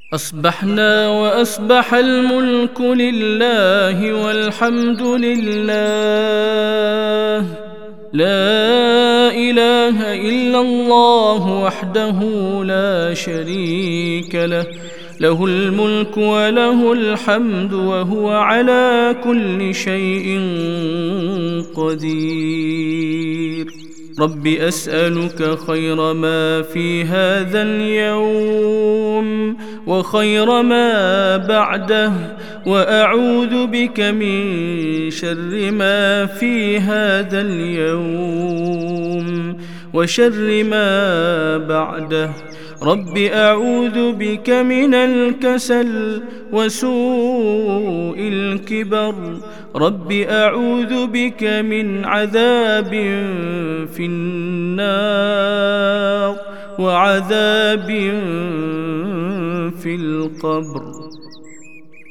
أصبحنا وأصبح الملك لله والحمد لله، لا إله إلا الله وحده لا شريك له، له الملك وله الحمد وهو على كل شيء قدير. رب أسألك خير ما في هذا اليوم وخير ما بعده، وأعوذ بك من شر ما في هذا اليوم وشر ما بعده. رب أعوذ بك من الكسل وسوء الكبر، رب أعوذ بك من عذاب في النار وعذاب في القبر.